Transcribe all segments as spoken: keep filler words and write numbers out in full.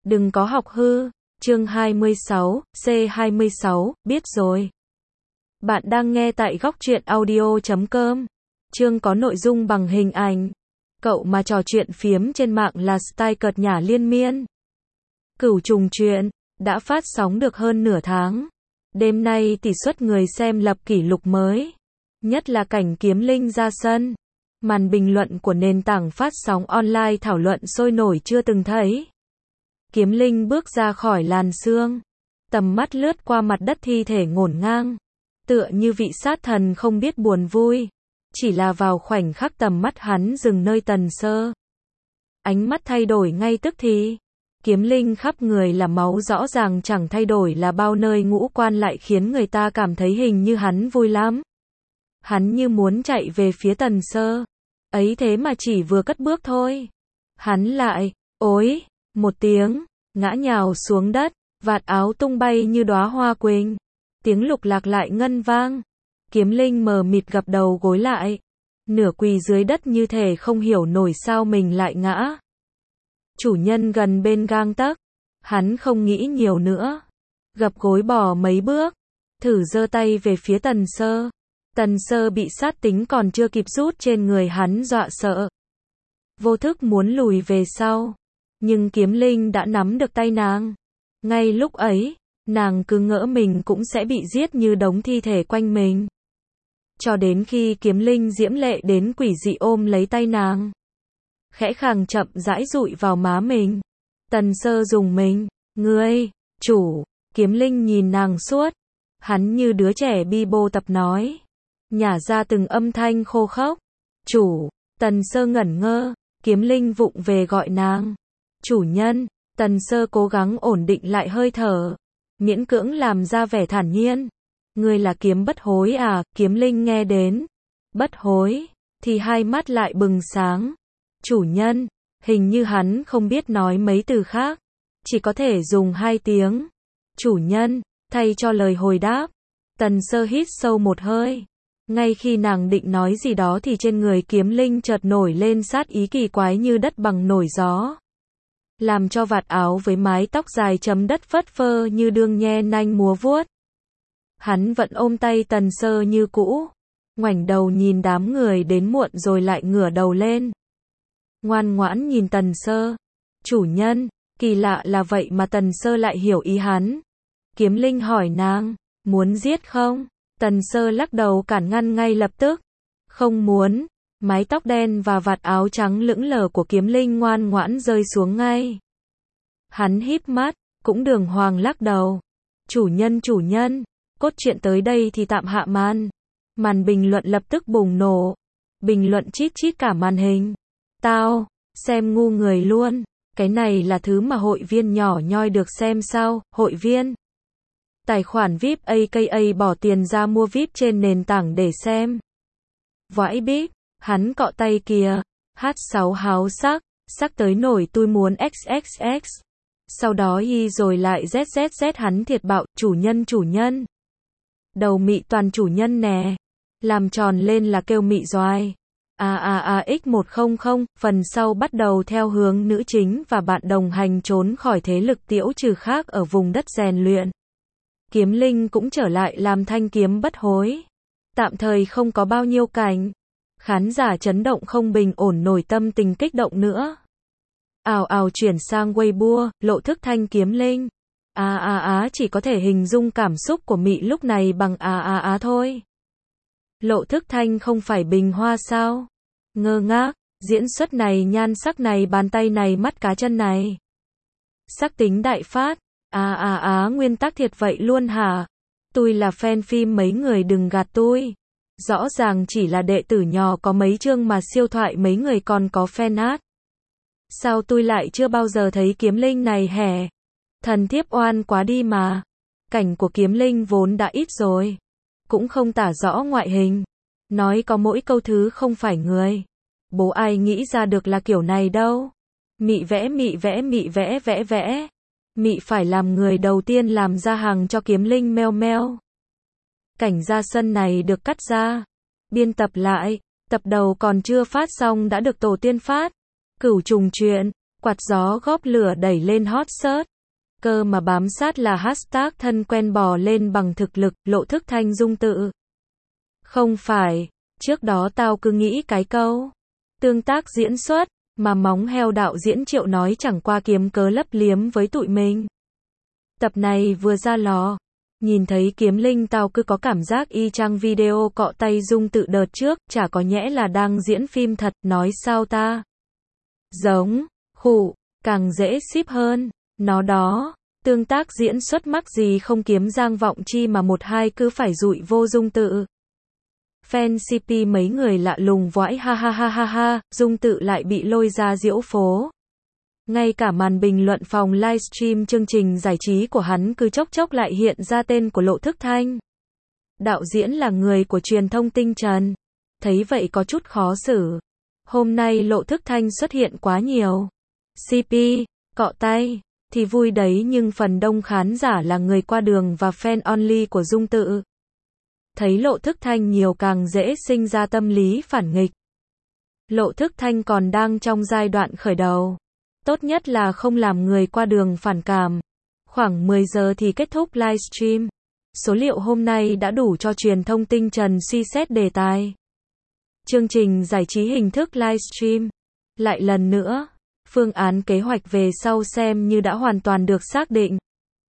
Đừng có học hư. Chương hai mươi sáu, C hai mươi sáu, biết rồi. Bạn đang nghe tại góc truyện audio chấm com. Chương có nội dung bằng hình ảnh. Cậu mà trò chuyện phiếm trên mạng là style cợt nhả liên miên. Cửu trùng truyện đã phát sóng được hơn nửa tháng. Đêm nay tỷ suất người xem lập kỷ lục mới. Nhất là cảnh Kiếm Linh ra sân. Màn bình luận của nền tảng phát sóng online thảo luận sôi nổi chưa từng thấy. Kiếm Linh bước ra khỏi làn sương. Tầm mắt lướt qua mặt đất thi thể ngổn ngang. Tựa như vị sát thần không biết buồn vui. Chỉ là vào khoảnh khắc tầm mắt hắn dừng nơi Tần Sơ. Ánh mắt thay đổi ngay tức thì. Kiếm Linh khắp người là máu rõ ràng chẳng thay đổi là bao, nơi ngũ quan lại khiến người ta cảm thấy hình như hắn vui lắm. Hắn như muốn chạy về phía Tần Sơ. Ấy thế mà chỉ vừa cất bước thôi. Hắn lại, ối, một tiếng, ngã nhào xuống đất, vạt áo tung bay như đóa hoa quỳnh. Tiếng lục lạc lại ngân vang. Kiếm Linh mờ mịt gập đầu gối lại. Nửa quỳ dưới đất như thể không hiểu nổi sao mình lại ngã. Chủ nhân gần bên gang tấc. Hắn không nghĩ nhiều nữa. Gập gối bò mấy bước. Thử giơ tay về phía Tần Sơ. Tần Sơ bị sát tính còn chưa kịp rút trên người hắn dọa sợ. Vô thức muốn lùi về sau. Nhưng Kiếm Linh đã nắm được tay nàng. Ngay lúc ấy, nàng cứ ngỡ mình cũng sẽ bị giết như đống thi thể quanh mình. Cho đến khi Kiếm Linh diễm lệ đến quỷ dị ôm lấy tay nàng. Khẽ khàng chậm rãi dụi vào má mình. Tần Sơ dùng mình. Ngươi, chủ. Kiếm Linh nhìn nàng suốt. Hắn như đứa trẻ bi bô tập nói. Nhả ra từng âm thanh khô khốc. Chủ. Tần Sơ ngẩn ngơ. Kiếm Linh vụng về gọi nàng. Chủ nhân. Tần Sơ cố gắng ổn định lại hơi thở. Miễn cưỡng làm ra vẻ thản nhiên. Ngươi là Kiếm Bất Hối à? Kiếm Linh nghe đến Bất Hối thì hai mắt lại bừng sáng. Chủ nhân. Hình như hắn không biết nói mấy từ khác. Chỉ có thể dùng hai tiếng. Chủ nhân. Thay cho lời hồi đáp. Tần Sơ hít sâu một hơi. Ngay khi nàng định nói gì đó thì trên người Kiếm Linh chợt nổi lên sát ý kỳ quái như đất bằng nổi gió. Làm cho vạt áo với mái tóc dài chấm đất phất phơ như đương nhe nanh múa vuốt. Hắn vẫn ôm tay Tần Sơ như cũ. Ngoảnh đầu nhìn đám người đến muộn rồi lại ngửa đầu lên. Ngoan ngoãn nhìn Tần Sơ. Chủ nhân. Kỳ lạ là vậy mà Tần Sơ lại hiểu ý hắn. Kiếm Linh hỏi nàng. Muốn giết không? Tần Sơ lắc đầu cản ngăn ngay lập tức. Không muốn. Mái tóc đen và vạt áo trắng lững lờ của Kiếm Linh ngoan ngoãn rơi xuống ngay. Hắn híp mắt, cũng đường hoàng lắc đầu. Chủ nhân chủ nhân, cốt truyện tới đây thì tạm hạ màn. Màn bình luận lập tức bùng nổ. Bình luận chít chít cả màn hình. Tao, xem ngu người luôn. Cái này là thứ mà hội viên nhỏ nhoi được xem sao? Hội viên tài khoản vi ai pi a ca bỏ tiền ra mua vi ai pi trên nền tảng để xem. Vãi bíp. Hắn cọ tay kìa. hát sáu háo sắc. Sắc tới nổi tôi muốn xx x. Sau đó y rồi lại zzz hắn thiệt bạo. Chủ nhân chủ nhân. Đầu mị toàn chủ nhân nè. Làm tròn lên là kêu mị doai. A a a x một trăm. Phần sau bắt đầu theo hướng nữ chính và bạn đồng hành trốn khỏi thế lực Tiễu Trừ khác ở vùng đất rèn luyện. Kiếm Linh cũng trở lại làm thanh kiếm bất hối. Tạm thời không có bao nhiêu cảnh. Khán giả chấn động không bình ổn nổi tâm tình kích động nữa. Ào ào chuyển sang Weibo, lộ thức thanh Kiếm Linh. Á á á chỉ có thể hình dung cảm xúc của mị lúc này bằng á á á thôi. Lộ thức thanh không phải bình hoa sao? Ngơ ngác, diễn xuất này nhan sắc này bàn tay này mắt cá chân này. Sắc tính đại phát. Á á á nguyên tắc thiệt vậy luôn hả? Tôi là fan phim mấy người đừng gạt tôi. Rõ ràng chỉ là đệ tử nhỏ có mấy chương mà siêu thoại mấy người còn có fan art. Sao tôi lại chưa bao giờ thấy Kiếm Linh này hẻ? Thần thiếp oan quá đi mà. Cảnh của Kiếm Linh vốn đã ít rồi. Cũng không tả rõ ngoại hình. Nói có mỗi câu thứ không phải người. Bố ai nghĩ ra được là kiểu này đâu. Mị vẽ mị vẽ mị vẽ vẽ vẽ. Mị phải làm người đầu tiên làm ra hàng cho Kiếm Linh meo meo. Cảnh ra sân này được cắt ra. Biên tập lại. Tập đầu còn chưa phát xong đã được tổ tiên phát. Cửu trùng truyện. Quạt gió góp lửa đẩy lên hot search. Cơ mà bám sát là hashtag thân quen bò lên bằng thực lực, Lộ Thức Thanh dung tự. Không phải, trước đó tao cứ nghĩ cái câu tương tác diễn xuất mà móng heo đạo diễn Triệu nói chẳng qua kiếm cớ lấp liếm với tụi mình. Tập này vừa ra lò, nhìn thấy Kiếm Linh tao cứ có cảm giác y chang video cọ tay dung tự đợt trước, chả có nhẽ là đang diễn phim thật, nói sao ta? Giống, khụ, càng dễ ship hơn, nó đó, tương tác diễn xuất mắc gì không kiếm Giang Vọng Chi mà một hai cứ phải dụi vô dung tự. Fan xê pê mấy người lạ lùng vãi ha ha ha ha ha, dung tự lại bị lôi ra diễu phố. Ngay cả màn bình luận phòng livestream chương trình giải trí của hắn cứ chốc chốc lại hiện ra tên của Lộ Thức Thanh. Đạo diễn là người của truyền thông tinh trần. Thấy vậy có chút khó xử. Hôm nay Lộ Thức Thanh xuất hiện quá nhiều. xê pê, cọ tay, thì vui đấy nhưng phần đông khán giả là người qua đường và fan only của dung tự. Thấy Lộ Thức Thanh nhiều càng dễ sinh ra tâm lý phản nghịch. Lộ Thức Thanh còn đang trong giai đoạn khởi đầu. Tốt nhất là không làm người qua đường phản cảm. Khoảng mười giờ thì kết thúc livestream. Số liệu hôm nay đã đủ cho truyền thông tinh trần suy xét đề tài. Chương trình giải trí hình thức livestream. Lại lần nữa, phương án kế hoạch về sau xem như đã hoàn toàn được xác định.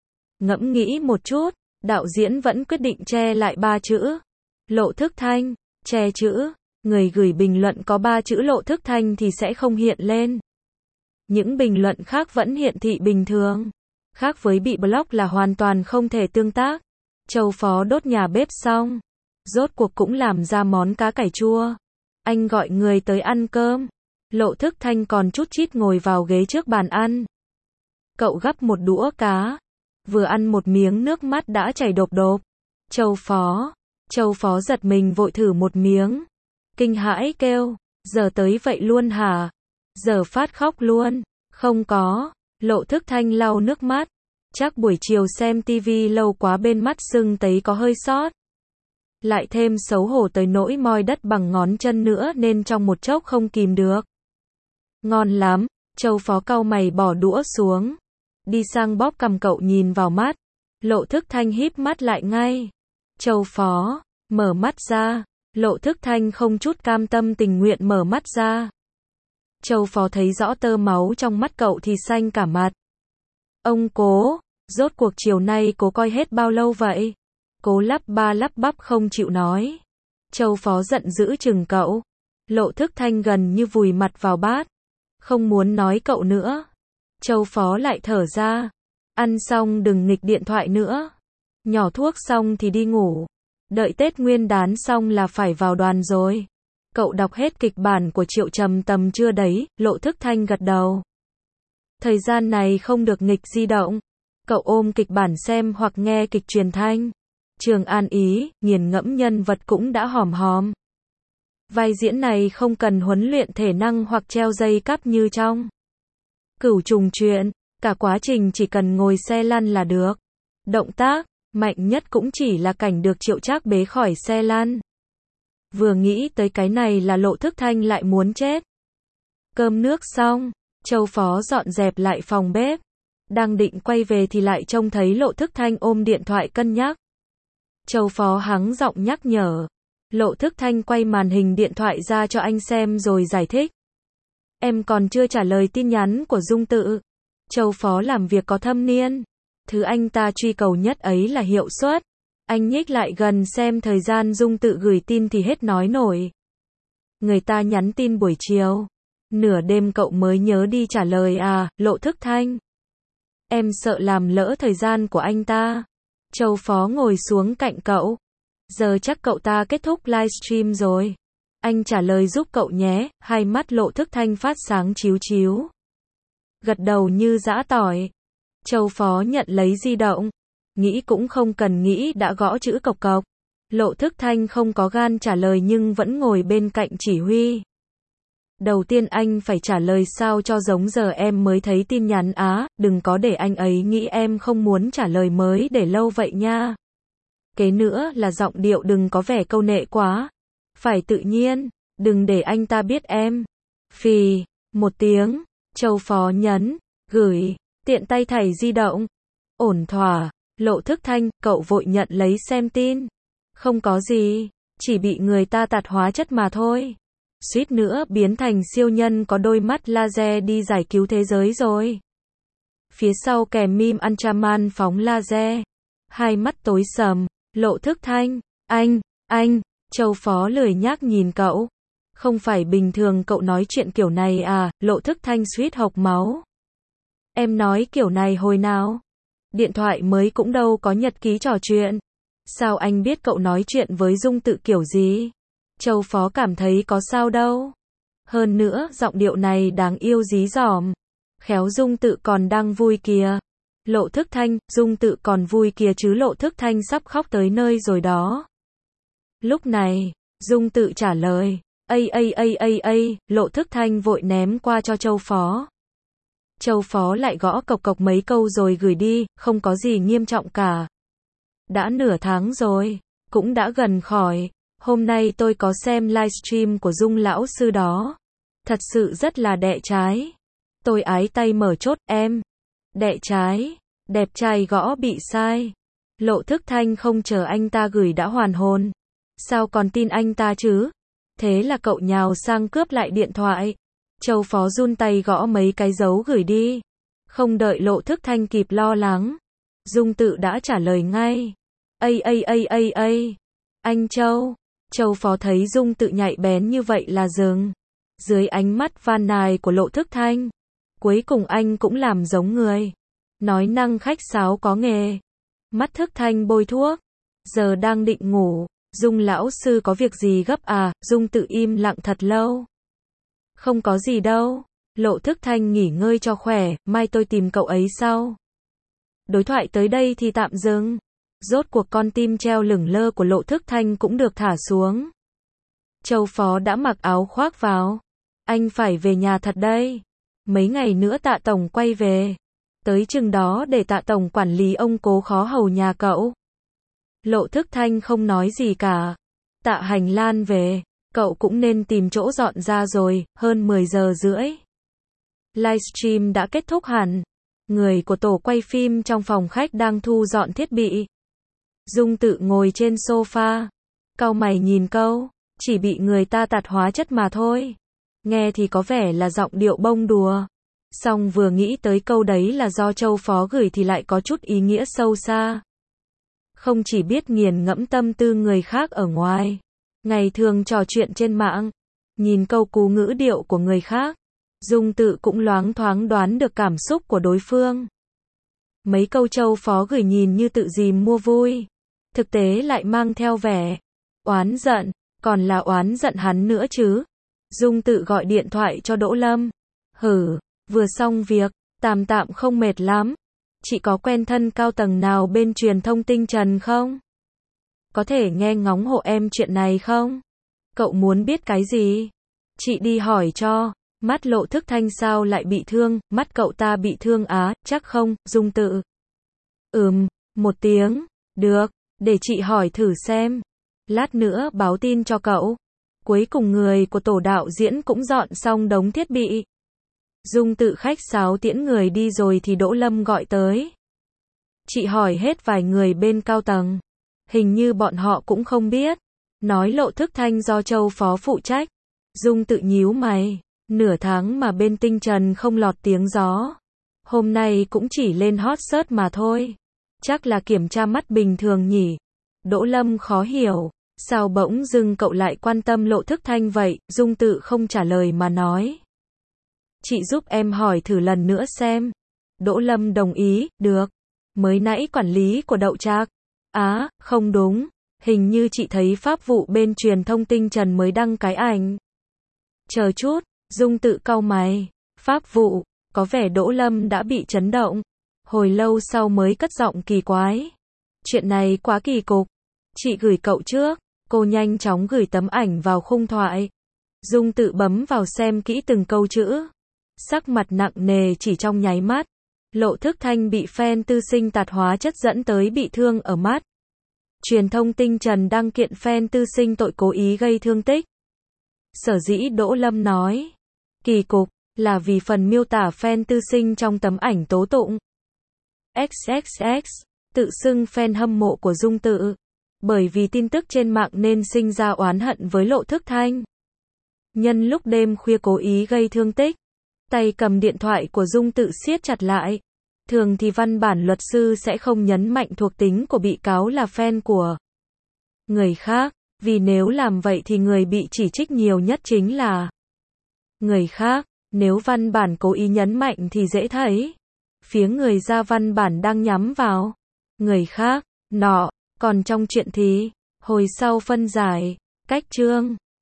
Ngẫm nghĩ một chút, đạo diễn vẫn quyết định che lại ba chữ Lộ Thức Thanh, che chữ, người gửi bình luận có ba chữ Lộ Thức Thanh thì sẽ không hiện lên. Những bình luận khác vẫn hiển thị bình thường. Khác với bị block là hoàn toàn không thể tương tác. Châu Phó đốt nhà bếp xong, rốt cuộc cũng làm ra món cá cải chua. Anh gọi người tới ăn cơm. Lộ Thức Thanh còn chút chít ngồi vào ghế trước bàn ăn. Cậu gắp một đũa cá. Vừa ăn một miếng nước mắt đã chảy đột đột. Châu Phó. Châu Phó giật mình vội thử một miếng. Kinh hãi kêu, giờ tới vậy luôn hả? Giờ phát khóc luôn. Không có. Lộ Thức Thanh lau nước mắt. Chắc buổi chiều xem tivi lâu quá bên mắt sưng tấy có hơi sót. Lại thêm xấu hổ tới nỗi moi đất bằng ngón chân nữa nên trong một chốc không kìm được. Ngon lắm. Châu Phó cau mày bỏ đũa xuống. Đi sang bóp cằm cậu nhìn vào mắt. Lộ Thức Thanh híp mắt lại ngay. Châu Phó, mở mắt ra. Lộ Thức Thanh không chút cam tâm tình nguyện mở mắt ra. Châu Phó thấy rõ tơ máu trong mắt cậu thì xanh cả mặt. Ông Cố, rốt cuộc chiều nay Cố coi hết bao lâu vậy? Cố lắp ba lắp bắp không chịu nói. Châu Phó giận dữ chừng cậu. Lộ Thức Thanh gần như vùi mặt vào bát. Không muốn nói cậu nữa. Châu Phó lại thở ra. Ăn xong đừng nghịch điện thoại nữa. Nhỏ thuốc xong thì đi ngủ. Đợi Tết Nguyên đán xong là phải vào đoàn rồi. Cậu đọc hết kịch bản của Triệu Trầm Tầm chưa đấy? Lộ Thức Thanh gật đầu. Thời gian này không được nghịch di động. Cậu ôm kịch bản xem hoặc nghe kịch truyền thanh. Trường An ý, nghiền ngẫm nhân vật cũng đã hòm hòm. Vai diễn này không cần huấn luyện thể năng hoặc treo dây cáp như trong Cửu Trùng Truyện, cả quá trình chỉ cần ngồi xe lăn là được. Động tác mạnh nhất cũng chỉ là cảnh được Triệu Trác bế khỏi xe lăn. Vừa nghĩ tới cái này là Lộ Thức Thanh lại muốn chết. Cơm nước xong, Châu Phó dọn dẹp lại phòng bếp. Đang định quay về thì lại trông thấy Lộ Thức Thanh ôm điện thoại cân nhắc. Châu Phó hắng giọng nhắc nhở. Lộ Thức Thanh quay màn hình điện thoại ra cho anh xem rồi giải thích. Em còn chưa trả lời tin nhắn của dung tự. Châu Phó làm việc có thâm niên. Thứ anh ta truy cầu nhất ấy là hiệu suất. Anh nhích lại gần xem thời gian dung tự gửi tin thì hết nói nổi. Người ta nhắn tin buổi chiều. Nửa đêm cậu mới nhớ đi trả lời à, Lộ Thức Thanh. Em sợ làm lỡ thời gian của anh ta. Châu Phó ngồi xuống cạnh cậu. Giờ chắc cậu ta kết thúc livestream rồi. Anh trả lời giúp cậu nhé. Hai mắt Lộ Thức Thanh phát sáng chíu chíu. Gật đầu như giã tỏi. Châu Phó nhận lấy di động. Nghĩ cũng không cần nghĩ đã gõ chữ cộc cộc. Lộ Thức Thanh không có gan trả lời nhưng vẫn ngồi bên cạnh chỉ huy. Đầu tiên anh phải trả lời sao cho giống giờ em mới thấy tin nhắn á, đừng có để anh ấy nghĩ em không muốn trả lời mới để lâu vậy nha. Kế nữa là giọng điệu đừng có vẻ câu nệ quá. Phải tự nhiên, đừng để anh ta biết em. Phì, một tiếng, Châu Phó nhấn, gửi, tiện tay thảy di động. Ổn thỏa, Lộ Thức Thanh, cậu vội nhận lấy xem tin. Không có gì, chỉ bị người ta tạt hóa chất mà thôi. Suýt nữa biến thành siêu nhân có đôi mắt laser đi giải cứu thế giới rồi. Phía sau kèm meme Ultraman phóng laser. Hai mắt tối sầm, Lộ Thức Thanh, anh, anh, Châu Phó lười nhác nhìn cậu. Không phải bình thường cậu nói chuyện kiểu này à, Lộ Thức Thanh suýt hộc máu. Em nói kiểu này hồi nào? Điện thoại mới cũng đâu có nhật ký trò chuyện. Sao anh biết cậu nói chuyện với Dung Tự kiểu gì? Châu Phó cảm thấy có sao đâu. Hơn nữa, giọng điệu này đáng yêu dí dỏm. Khéo Dung Tự còn đang vui kìa. Lộ Thức Thanh, Dung Tự còn vui kìa chứ. Lộ Thức Thanh sắp khóc tới nơi rồi đó. Lúc này, Dung Tự trả lời. Ây ây ây ây ây, Lộ Thức Thanh vội ném qua cho Châu Phó. Châu Phó lại gõ cộc cộc mấy câu rồi gửi đi, không có gì nghiêm trọng cả. Đã nửa tháng rồi, cũng đã gần khỏi. Hôm nay tôi có xem livestream của Dung lão sư đó. Thật sự rất là đẹ trái. Tôi ái tay mở chốt, em. Đẹ trái, đẹp trai gõ bị sai. Lộ Thức Thanh không chờ anh ta gửi đã hoàn hồn. Sao còn tin anh ta chứ? Thế là cậu nhào sang cướp lại điện thoại. Châu Phó run tay gõ mấy cái dấu gửi đi. Không đợi Lộ Thức Thanh kịp lo lắng. Dung Tự đã trả lời ngay. Ây ây ây ây ây. Anh Châu. Châu Phó thấy Dung Tự nhạy bén như vậy là dừng. Dưới ánh mắt van nài của Lộ Thức Thanh. Cuối cùng anh cũng làm giống người. Nói năng khách sáo có nghề. Mắt Thức Thanh bôi thuốc. Giờ đang định ngủ. Dung lão sư có việc gì gấp à? Dung Tự im lặng thật lâu. Không có gì đâu. Lộ Thức Thanh nghỉ ngơi cho khỏe, mai tôi tìm cậu ấy sau. Đối thoại tới đây thì tạm dừng. Rốt cuộc con tim treo lửng lơ của Lộ Thức Thanh cũng được thả xuống. Châu Phó đã mặc áo khoác vào. Anh phải về nhà thật đây. Mấy ngày nữa Tạ Tổng quay về. Tới chừng đó để Tạ Tổng quản lý ông cố khó hầu nhà cậu. Lộ Thức Thanh không nói gì cả. Tạ Hành Lan về. Cậu cũng nên tìm chỗ dọn ra rồi, hơn mười giờ rưỡi. Livestream đã kết thúc hẳn. Người của tổ quay phim trong phòng khách đang thu dọn thiết bị. Dung Tự ngồi trên sofa. Cau mày nhìn câu. Chỉ bị người ta tạt hóa chất mà thôi. Nghe thì có vẻ là giọng điệu bông đùa. Song vừa nghĩ tới câu đấy là do Châu Phó gửi thì lại có chút ý nghĩa sâu xa. Không chỉ biết nghiền ngẫm tâm tư người khác ở ngoài. Ngày thường trò chuyện trên mạng. Nhìn câu cú ngữ điệu của người khác. Dung Tự cũng loáng thoáng đoán được cảm xúc của đối phương. Mấy câu Châu Phó gửi nhìn như tự dìm mua vui. Thực tế lại mang theo vẻ oán giận, còn là oán giận hắn nữa chứ. Dung Tự gọi điện thoại cho Đỗ Lâm. Hử, vừa xong việc, tạm tạm không mệt lắm. Chị có quen thân cao tầng nào bên truyền thông tinh trần không? Có thể nghe ngóng hộ em chuyện này không? Cậu muốn biết cái gì? Chị đi hỏi cho. Mắt Lộ Thức Thanh sao lại bị thương? Mắt cậu ta bị thương á? Chắc không, Dung Tự. Ừm, một tiếng. Được, để chị hỏi thử xem. Lát nữa báo tin cho cậu. Cuối cùng người của tổ đạo diễn cũng dọn xong đống thiết bị. Dung Tự khách sáo tiễn người đi rồi thì Đỗ Lâm gọi tới. Chị hỏi hết vài người bên cao tầng. Hình như bọn họ cũng không biết. Nói Lộ Thức Thanh do Châu Phó phụ trách. Dung Tự nhíu mày. Nửa tháng mà bên tinh trần không lọt tiếng gió. Hôm nay cũng chỉ lên hot search mà thôi. Chắc là kiểm tra mắt bình thường nhỉ. Đỗ Lâm khó hiểu. Sao bỗng dưng cậu lại quan tâm Lộ Thức Thanh vậy? Dung Tự không trả lời mà nói. Chị giúp em hỏi thử lần nữa xem. Đỗ Lâm đồng ý, được. Mới nãy quản lý của Đậu Trạc. Á, không đúng. Hình như chị thấy pháp vụ bên truyền thông tinh trần mới đăng cái ảnh. Chờ chút, Dung Tự cau mày. Pháp vụ, có vẻ Đỗ Lâm đã bị chấn động. Hồi lâu sau mới cất giọng kỳ quái. Chuyện này quá kỳ cục. Chị gửi cậu trước. Cô nhanh chóng gửi tấm ảnh vào khung thoại. Dung Tự bấm vào xem kỹ từng câu chữ. Sắc mặt nặng nề chỉ trong nháy mắt. Lộ Thức Thanh bị fan tư sinh tạt hóa chất dẫn tới bị thương ở mắt. Truyền thông tinh trần đăng kiện fan tư sinh tội cố ý gây thương tích. Sở dĩ Đỗ Lâm nói kỳ cục là vì phần miêu tả fan tư sinh trong tấm ảnh tố tụng. ích ích ích tự xưng fan hâm mộ của Dung Tự. Bởi vì tin tức trên mạng nên sinh ra oán hận với Lộ Thức Thanh. Nhân lúc đêm khuya cố ý gây thương tích. Tay cầm điện thoại của Dung Tự siết chặt lại. Thường thì văn bản luật sư sẽ không nhấn mạnh thuộc tính của bị cáo là fan của người khác, vì nếu làm vậy thì người bị chỉ trích nhiều nhất chính là người khác. Nếu văn bản cố ý nhấn mạnh thì dễ thấy. Phía người ra văn bản đang nhắm vào người khác, nọ. Còn trong chuyện thì, hồi sau phân giải, cách chương.